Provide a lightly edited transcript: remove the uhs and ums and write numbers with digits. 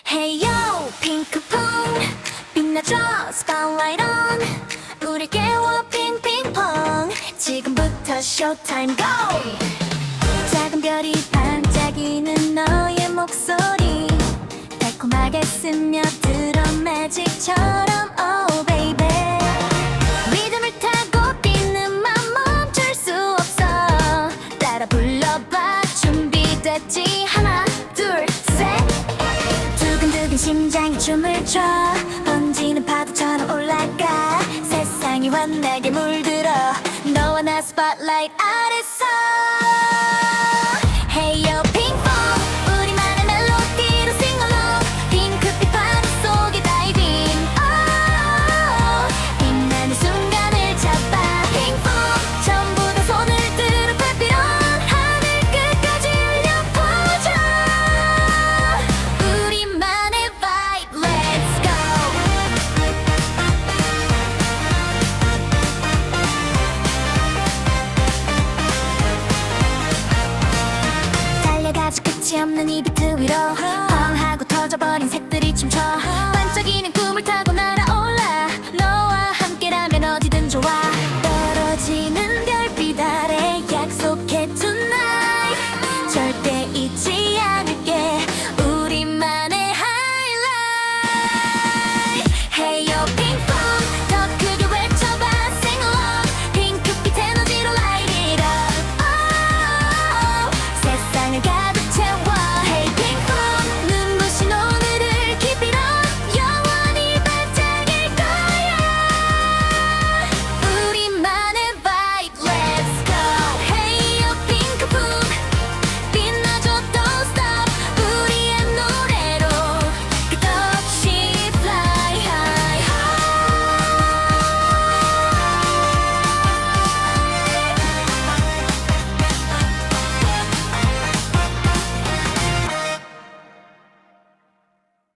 Hey yo, 핑크퐁 빛나줘 spotlight on 우릴 깨워 핑핑퐁 지금부터 showtime go 작은 별이 반짝이는 너의 목소리 달콤하게 스며들어 매직처럼 oh baby 리듬을 타고 뛰는 맘 멈출 수 없어 따라 불러봐 준비됐지 하나 둘셋 두근두근 심장이 춤을 춰 번지는 파도처럼 올라가 세상이 환하게 물들어 너와 나 스팟라이트 아래서 Hey yo 핑퐁 우리만의 멜로디로 sing along 핑크빛 파도 속에 다이빙 oh, 빛나는 순간을 잡아 핑퐁 전부 다 손을 들어 clap it on 하늘 끝까지 울려보자 우리만의 vibe let's go 달려가지 끝이 없는 이 비트 위로 펑하고 터져버린 색들이 춤춰 반짝이는 꿈을 타고